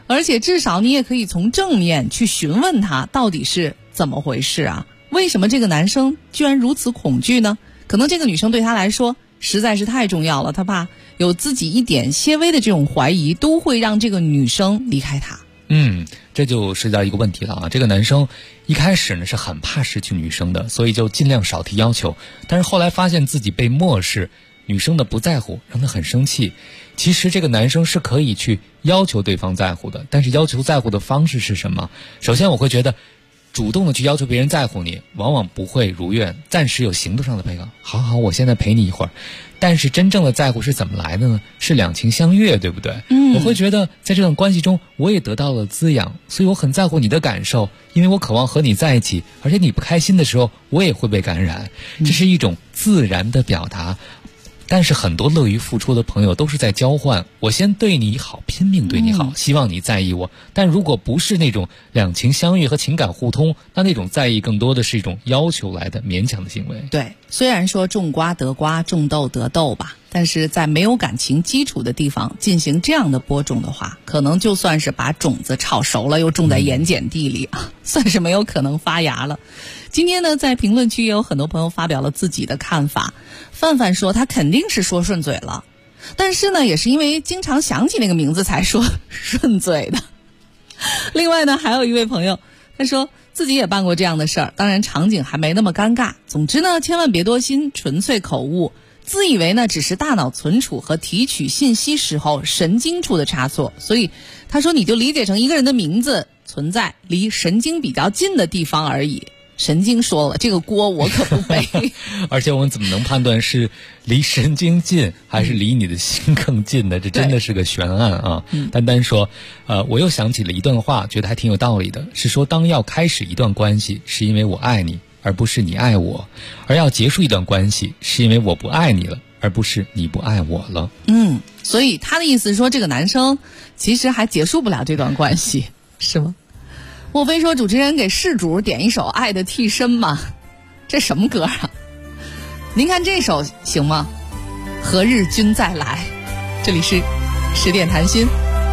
F: 而且至少你也可以从正面去询问他到底是怎么回事啊？为什么这个男生居然如此恐惧呢？可能这个女生对他来说实在是太重要了，他怕有自己一点些微的这种怀疑都会让这个女生离开他。
G: 这就涉及到一个问题了啊。这个男生一开始呢是很怕失去女生的，所以就尽量少提要求，但是后来发现自己被漠视，女生的不在乎让他很生气。其实这个男生是可以去要求对方在乎的，但是要求在乎的方式是什么？首先我会觉得主动的去要求别人在乎你往往不会如愿，暂时有行动上的配合，好我现在陪你一会儿，但是真正的在乎是怎么来的呢？是两情相悦，对不对？我会觉得在这段关系中我也得到了滋养，所以我很在乎你的感受，因为我渴望和你在一起，而且你不开心的时候我也会被感染，这是一种自然的表达。但是很多乐于付出的朋友都是在交换，我先对你好，拼命对你好，希望你在意我。但如果不是那种两情相悦和情感互通，那种在意更多的是一种要求来的勉强的行为。
F: 对，虽然说种瓜得瓜，种豆得豆吧，但是在没有感情基础的地方进行这样的播种的话，可能就算是把种子炒熟了又种在盐碱地里算是没有可能发芽了。今天呢，在评论区也有很多朋友发表了自己的看法。范范说他肯定是说顺嘴了，但是呢也是因为经常想起那个名字才说顺嘴的。另外呢，还有一位朋友他说自己也办过这样的事儿，当然场景还没那么尴尬。总之呢，千万别多心，纯粹口误，自以为呢只是大脑存储和提取信息时候神经出的差错。所以他说你就理解成一个人的名字存在离神经比较近的地方而已。神经说了，这个锅我可不背。
G: 而且我们怎么能判断是离神经近还是离你的心更近呢？这真的是个悬案啊。丹丹说我又想起了一段话，觉得还挺有道理的，是说当要开始一段关系是因为我爱你而不是你爱我，而要结束一段关系是因为我不爱你了而不是你不爱我了。
F: 所以他的意思是说这个男生其实还结束不了这段关系是吗？莫非说主持人给事主点一首《爱的替身》吗？这什么歌啊？您看这首行吗？何日君再来？这里是10点谈心。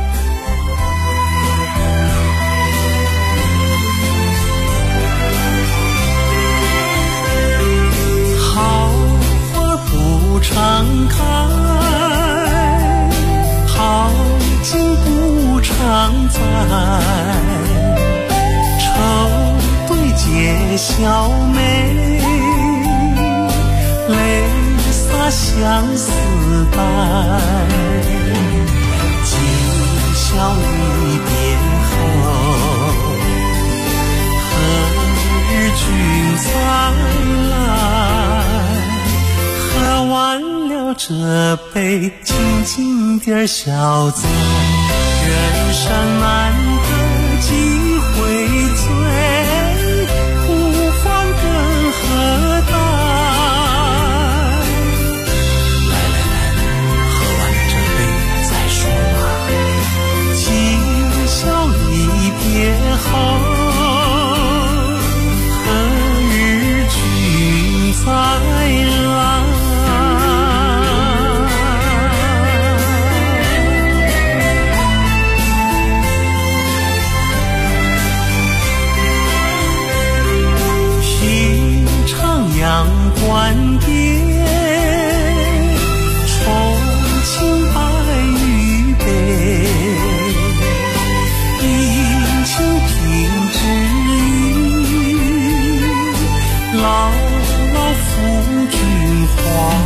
M: 好花不常开，好景不常在，愁对解笑眉，泪洒相思带。今宵离别后，何日君再来？喝完了这杯，静静点小醉，人生难得几回醉，不妨更何待？来，喝完了这杯再说吧。今宵离别后，何日君再来？阳关边，重庆白玉杯，饮清平之语，牢牢抚君怀。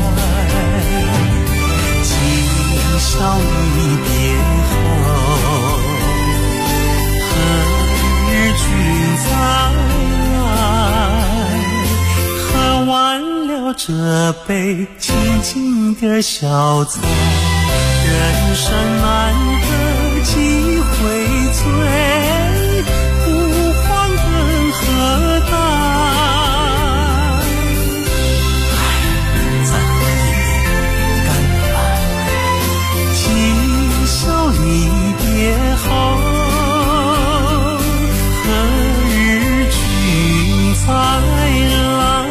M: 今宵离别后，何日君再来？喝完了这杯，静静点小醉，人生难得几回醉，不妨更何待？再喝一杯干了吧。今宵离别后，何日君再来？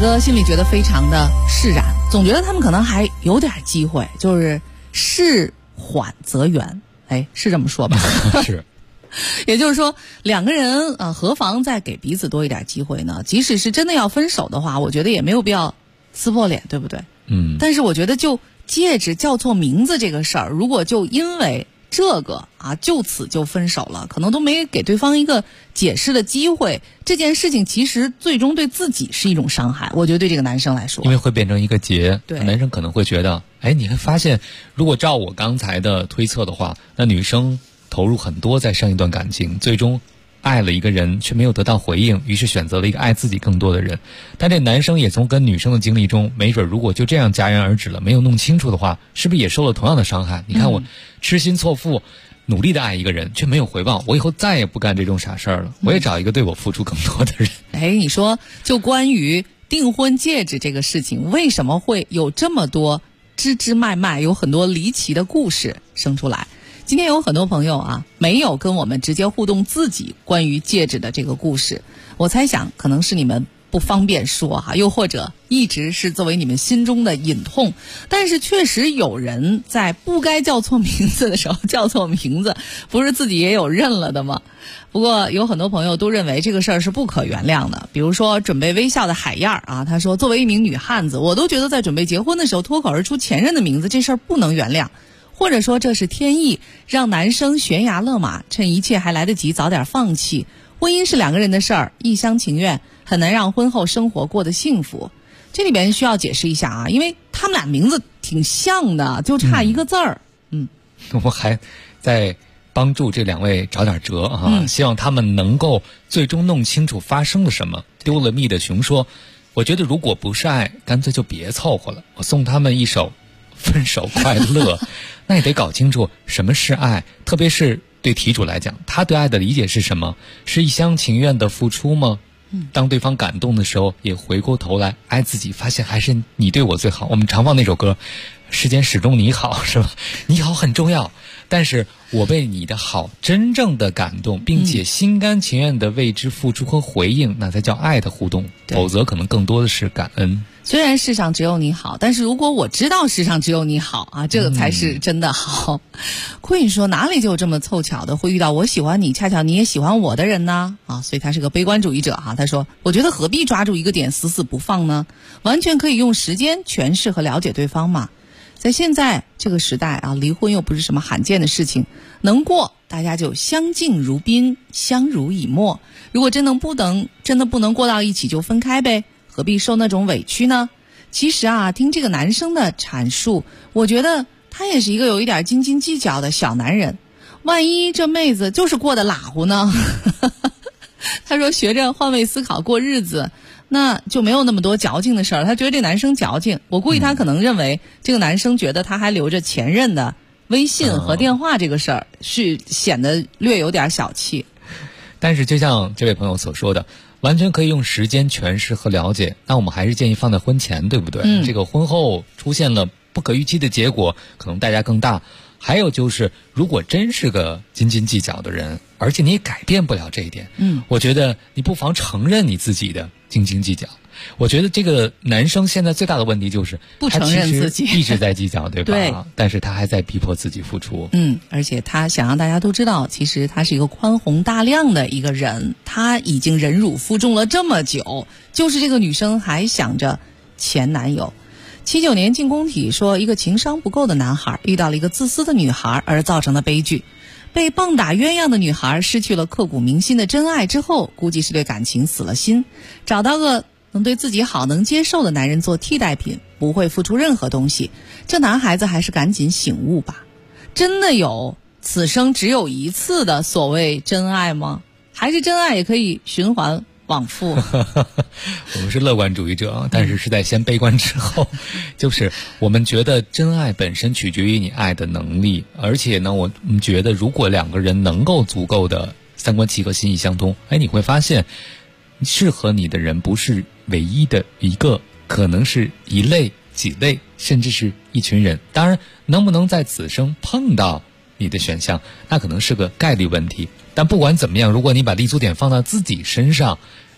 F: 哥心里觉得非常的释然，总觉得他们可能还有点机会，就是事缓则圆，哎，是这么说吧？
G: 是。
F: 也就是说，两个人何妨再给彼此多一点机会呢？即使是真的要分手的话，我觉得也没有必要撕破脸，对不对？但是我觉得就戒指叫错名字这个事儿，如果就因为这个就此就分手了，可能都没给对方一个解释的机会，这件事情其实最终对自己是一种伤害，我觉得对这个男生来说，
G: 因为会变成一个结。
F: 对，
G: 男生可能会觉得，哎，你会发现，如果照我刚才的推测的话，那女生投入很多在上一段感情，最终爱了一个人却没有得到回应，于是选择了一个爱自己更多的人。但这男生也从跟女生的经历中，没准如果就这样戛然而止了，没有弄清楚的话，是不是也受了同样的伤害？你看我痴心错付，努力的爱一个人却没有回报，我以后再也不干这种傻事儿了，我也找一个对我付出更多的人。
F: 哎，你说就关于订婚戒指这个事情，为什么会有这么多枝枝脉脉，有很多离奇的故事生出来？今天有很多朋友没有跟我们直接互动自己关于戒指的这个故事，我猜想可能是你们不方便说又或者一直是作为你们心中的隐痛，但是确实有人在不该叫错名字的时候叫错名字，不是自己也有认了的吗？不过有很多朋友都认为这个事儿是不可原谅的，比如说准备微笑的海燕他说，作为一名女汉子，我都觉得在准备结婚的时候脱口而出前任的名字，这事儿不能原谅，或者说这是天意，让男生悬崖勒马，趁一切还来得及早点放弃。婚姻是两个人的事儿，一厢情愿很难让婚后生活过得幸福。这里边需要解释一下因为他们俩名字挺像的，就差一个字儿。
G: 我还在帮助这两位找点辙希望他们能够最终弄清楚发生了什么。丢了蜜的熊说，我觉得如果不是爱，干脆就别凑合了，我送他们一首分手快乐。那也得搞清楚什么是爱，特别是对题主来讲，他对爱的理解是什么？是一厢情愿的付出吗？当对方感动的时候，也回过头来爱自己，发现还是你对我最好。我们常放那首歌，世间始终你好，是吧？你好很重要，但是我被你的好真正的感动，并且心甘情愿的为之付出和回应，那才叫爱的互动，否则可能更多的是感恩。
F: 虽然世上只有你好，但是如果我知道世上只有你好这个才是真的好。Queen 说，哪里就有这么凑巧的会遇到我喜欢你，恰巧你也喜欢我的人呢？所以他是个悲观主义者他说，我觉得何必抓住一个点死死不放呢？完全可以用时间诠释和了解对方嘛。在现在这个时代离婚又不是什么罕见的事情，能过大家就相敬如宾，相濡以沫。如果真的不能过到一起，就分开呗，何必受那种委屈呢？其实听这个男生的阐述，我觉得他也是一个有一点斤斤计较的小男人。万一这妹子就是过得拉乎呢？他说学着换位思考过日子，那就没有那么多矫情的事儿。他觉得这男生矫情，我估计他可能认为这个男生觉得他还留着前任的微信和电话，这个事儿是显得略有点小气。
G: 但是就像这位朋友所说的，完全可以用时间诠释和了解，那我们还是建议放在婚前，对不对？这个婚后出现了不可预期的结果，可能代价更大。还有就是，如果真是个斤斤计较的人，而且你也改变不了这一点，我觉得你不妨承认你自己的斤斤计较。我觉得这个男生现在最大的问题就是
F: 不承认自己，
G: 他其实一直在计较，对吧？
F: 对，
G: 但是他还在逼迫自己付出。
F: 而且他想让大家都知道，其实他是一个宽宏大量的一个人，他已经忍辱负重了这么久，就是这个女生还想着前男友。79年进攻体说，一个情商不够的男孩遇到了一个自私的女孩而造成的悲剧。被棒打鸳鸯的女孩失去了刻骨铭心的真爱之后，估计是对感情死了心，找到个能对自己好能接受的男人做替代品，不会付出任何东西。这男孩子还是赶紧醒悟吧。真的有此生只有一次的所谓真爱吗？还是真爱也可以循环往复？
G: 我们是乐观主义者，但是在先悲观之后，就是我们觉得真爱本身取决于你爱的能力，而且呢，我们觉得如果两个人能够足够的三观契合、心意相通，你会发现适合你的人不是唯一的一个，可能是一类、几类，甚至是一群人。当然，能不能在此生碰到你的选项，那可能是个概率问题。但不管怎么样，如果你把立足点放到自己身上，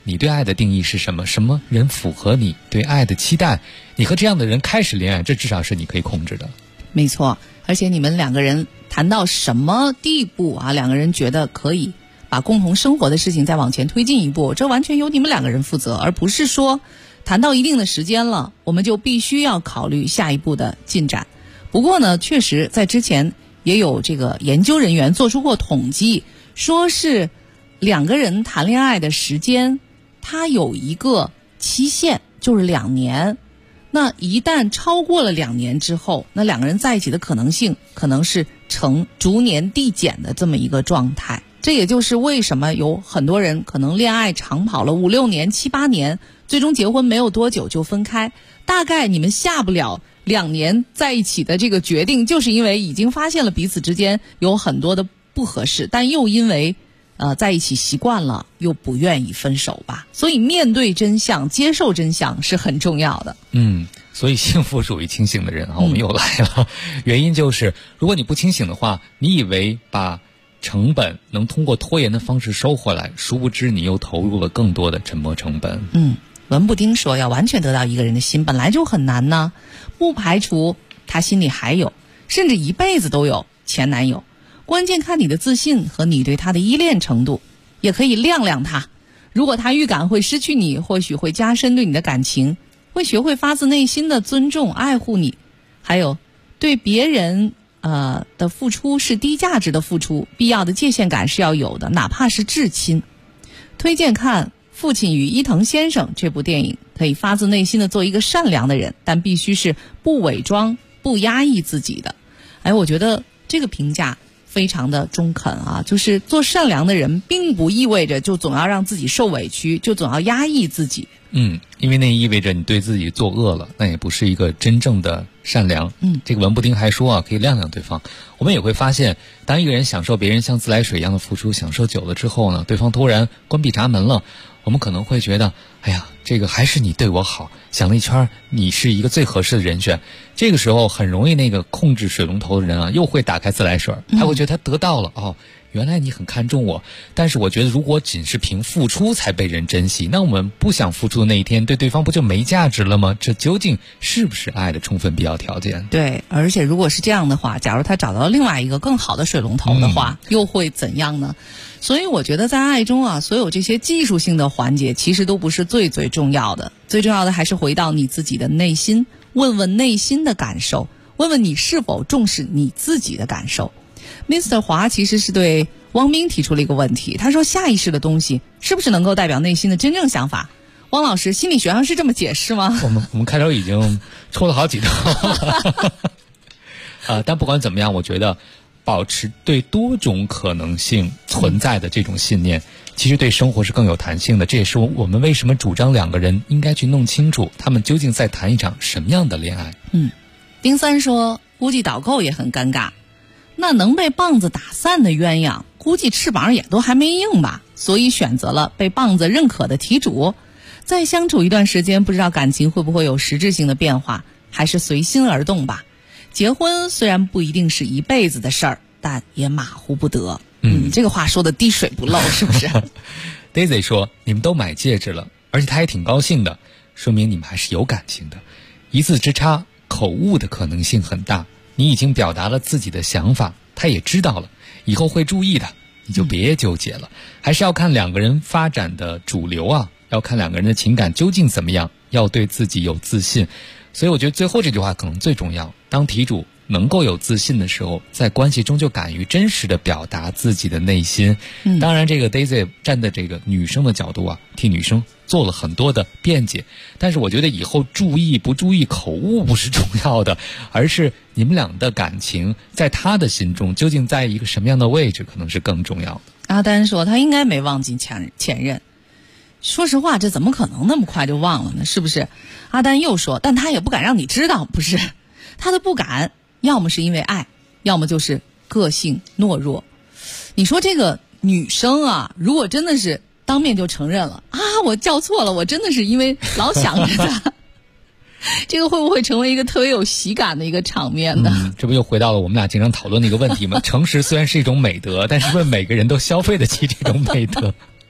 G: 你对爱的定义是什么？什么人符合你对爱的期待？你和这样的人开始恋爱，这至少是你可以控制的。
F: 没错，而且你们两个人谈到什么地步啊？两个人觉得可以把共同生活的事情再往前推进一步，这完全由你们两个人负责，而不是说谈到一定的时间了，我们就必须要考虑下一步的进展。不过呢，确实在之前也有这个研究人员做出过统计，说是两个人谈恋爱的时间它有一个期限，就是2年。那一旦超过了2年之后，那两个人在一起的可能性可能是呈逐年递减的这么一个状态。这也就是为什么有很多人可能恋爱长跑了5、6年、7、8年，最终结婚没有多久就分开。大概你们下不了2年在一起的这个决定，就是因为已经发现了彼此之间有很多的不合适，但又因为在一起习惯了，又不愿意分手吧。所以面对真相，接受真相是很重要的。
G: 所以幸福属于清醒的人啊，我们又来了。原因就是，如果你不清醒的话，你以为把成本能通过拖延的方式收回来，殊不知你又投入了更多的沉没成本。
F: 文布丁说，要完全得到一个人的心本来就很难呢，不排除他心里还有，甚至一辈子都有前男友。关键看你的自信和你对他的依恋程度，也可以量量他。如果他预感会失去你，或许会加深对你的感情，会学会发自内心的尊重爱护你。还有对别人的付出是低价值的付出，必要的界限感是要有的，哪怕是至亲。推荐看《父亲与伊藤先生》这部电影，可以发自内心的做一个善良的人，但必须是不伪装、不压抑自己的。我觉得这个评价非常的中肯啊，就是做善良的人并不意味着就总要让自己受委屈，就总要压抑自己。
G: 因为那意味着你对自己作恶了，那也不是一个真正的善良。这个文布丁还说可以量量对方。我们也会发现，当一个人享受别人像自来水一样的付出，享受久了之后呢，对方突然关闭闸门了，我们可能会觉得，哎呀，这个还是你对我好，想了一圈，你是一个最合适的人选。这个时候很容易那个控制水龙头的人又会打开自来水，他会觉得他得到了原来你很看重我。但是我觉得如果仅是凭付出才被人珍惜，那我们不想付出的那一天，对对方不就没价值了吗？这究竟是不是爱的充分必要条件？
F: 对，而且如果是这样的话，假如他找到另外一个更好的水龙头的话，又会怎样呢？所以我觉得在爱中所有这些技术性的环节其实都不是最重要的，最重要的还是回到你自己的内心，问问内心的感受，问问你是否重视你自己的感受。Mr. 华其实是对汪斌提出了一个问题，他说下意识的东西是不是能够代表内心的真正想法？汪老师，心理学上是这么解释吗？
G: 我们开头已经抽了好几套但不管怎么样，我觉得保持对多种可能性存在的这种信念，其实对生活是更有弹性的。这也是我们为什么主张两个人应该去弄清楚他们究竟在谈一场什么样的恋爱。
F: 丁三说，估计导购也很尴尬，那能被棒子打散的鸳鸯估计翅膀也都还没硬吧，所以选择了被棒子认可的题主。再相处一段时间，不知道感情会不会有实质性的变化，还是随心而动吧。结婚虽然不一定是一辈子的事儿，但也马虎不得。这个话说的滴水不漏，是不是
G: Daisy 说，你们都买戒指了，而且他也挺高兴的，说明你们还是有感情的。一字之差，口误的可能性很大。你已经表达了自己的想法，他也知道了，以后会注意的，你就别纠结了。还是要看两个人发展的主流要看两个人的情感究竟怎么样，要对自己有自信。所以我觉得最后这句话可能最重要，当题主能够有自信的时候，在关系中就敢于真实的表达自己的内心。当然这个 Daisy 站在这个女生的角度替女生做了很多的辩解，但是我觉得以后注意不注意口误不是重要的，而是你们俩的感情在他的心中究竟在一个什么样的位置，可能是更重要的。
F: 阿丹说他应该没忘记前任，说实话这怎么可能那么快就忘了呢？是不是？阿丹又说，但他也不敢让你知道，不是？他的不敢要么是因为爱，要么就是个性懦弱。你说这个女生如果真的是当面就承认了我叫错了，我真的是因为老想着他这个会不会成为一个特别有喜感的一个场面呢？
G: 这不又回到了我们俩经常讨论的一个问题吗？诚实虽然是一种美德，但是不是每个人都消费得起这种美德？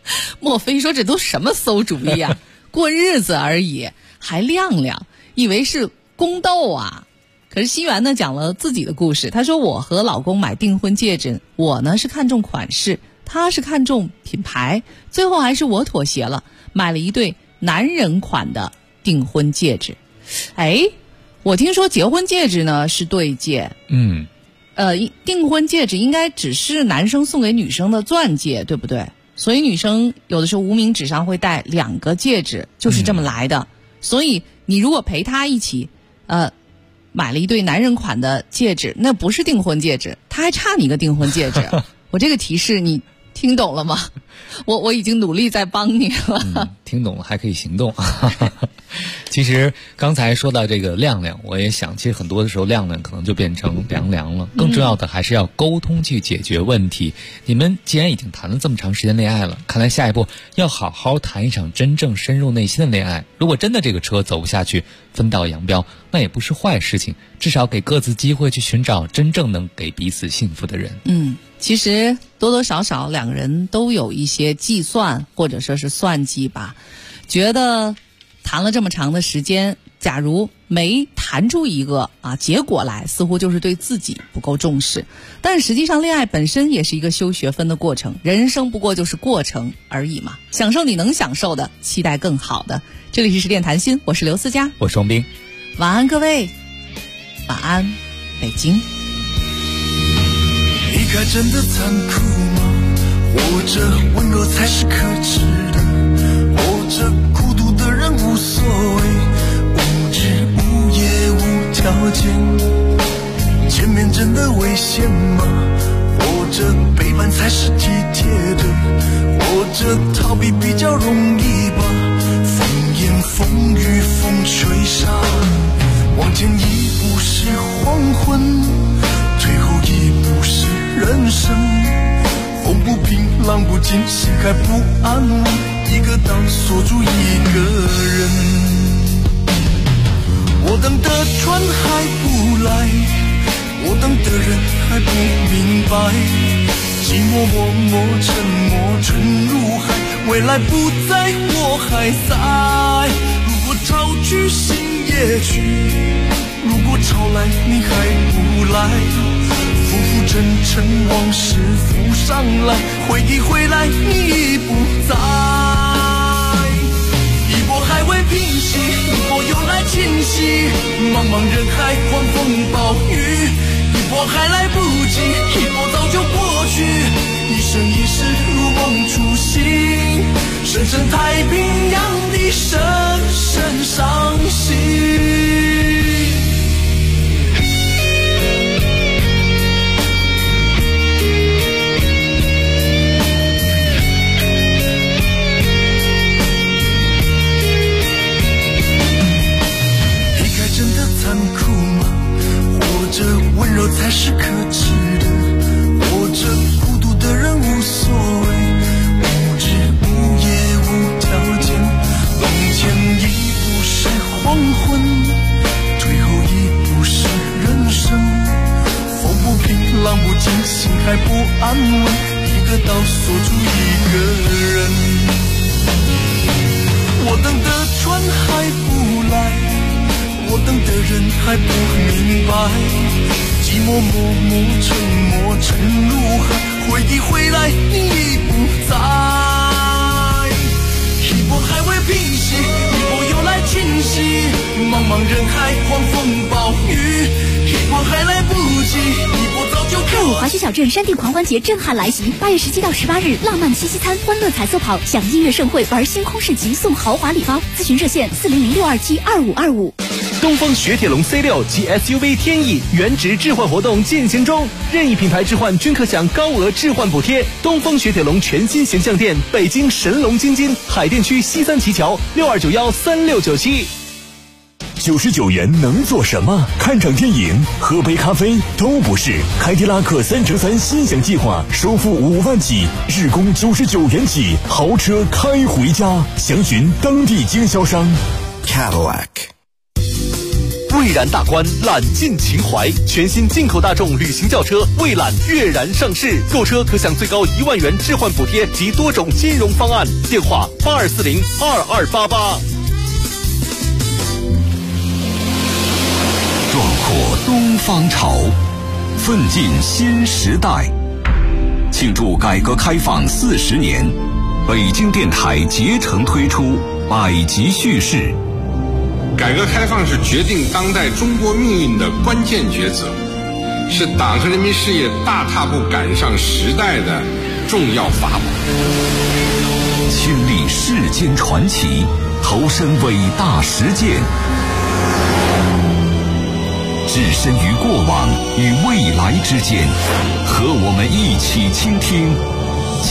F: 莫非说这都什么馊主意啊？过日子而已，还亮亮，以为是宫斗啊？可是西元呢讲了自己的故事，他说我和老公买订婚戒指，我呢是看中款式，他是看中品牌，最后还是我妥协了，买了一对男人款的订婚戒指。我听说结婚戒指呢是对戒，订婚戒指应该只是男生送给女生的钻戒，对不对？所以女生有的时候无名指上会戴2个戒指，就是这么来的。所以你如果陪他一起买了一对男人款的戒指，那不是订婚戒指，他还差你一个订婚戒指。我这个提示你听懂了吗？我已经努力在帮你了。
G: 听懂了还可以行动。其实刚才说到这个亮亮，我也想，其实很多的时候亮亮可能就变成凉凉了。更重要的还是要沟通去解决问题。你们既然已经谈了这么长时间恋爱了，看来下一步要好好谈一场真正深入内心的恋爱。如果真的这个车走不下去，分道扬镳，那也不是坏事情，至少给各自机会去寻找真正能给彼此幸福的人。
F: 其实多多少少两个人都有一些计算或者说是算计吧，觉得谈了这么长的时间，假如没谈出一个结果来，似乎就是对自己不够重视。但实际上恋爱本身也是一个修学分的过程，人生不过就是过程而已嘛。享受你能享受的，期待更好的。这里是十点谈心，我是刘思佳，
G: 我是王斌。
F: 晚安各位，晚安北京。
J: 离开真的残酷吗？或者温柔才是可耻的？或者孤独的人无所谓，无日无夜无条件？见面真的危险吗？或者背叛才是体贴的？或者逃避比较容易吧？风言风语风吹沙，往前一步是黄昏，退后一步是人生。风不平浪不静，心还不安稳，一个岛锁住一个人。我等的船还不来，我等的人还不明白，寂寞默默沉默沉入海，未来不在我还在。如果潮去心也去，如果潮来你还不来，浮浮沉沉往事浮上来，回忆回来你已不在。一波还未平息，一波又来侵袭，茫茫人海狂风暴雨，一波还来不及，一波早就过去，一生一世如梦初醒，深深太平洋的深深伤心。温柔才是可耻的，或者孤独的人无所谓，无日无夜无条件。往前一步是黄昏，退后一步是人生。风不平浪不静，心还不安稳，一个岛锁住一个人。我等的船还不来，我等的人还不明白，寂寞默默沉默沉入海，回忆回来你已不在。一波还未平息，一波又来侵袭，茫茫人海狂风暴雨，一波还来不及，一波早就
E: 太武华胥小镇山地狂欢节震撼来袭，8月17到18日，浪漫七夕餐、欢乐彩色跑，享音乐盛会，玩星空市集，送豪华礼包。咨询热线400-627-2525。
P: 东风雪铁龙 C6 及 SUV 天翼原值置换活动进行中，任意品牌置换均可享高额置换补贴。东风雪铁龙全新形象店，北京神龙京津海淀区西三旗桥62913697。
L: 99元能做什么？看场电影、喝杯咖啡都不是。凯迪拉克3乘3心想计划，首付5万起，日供99元起，豪车开回家。详询当地经销商。
Q: Cadillac。
P: 蔚然大观，揽尽情怀。全新进口大众旅行轿车蔚揽跃然上市，购车可享最高1万元置换补贴及多种金融方案。电话82402288。
A: 壮阔东方潮，奋进新时代。庆祝改革开放40年，北京电台竭诚推出百集叙事。
Q: 改革开放是决定当代中国命运的关键抉择，是党和人民事业大踏步赶上时代的重要法宝。
A: 亲历世间传奇，投身伟大实践，置身于过往与未来之间，和我们一起倾听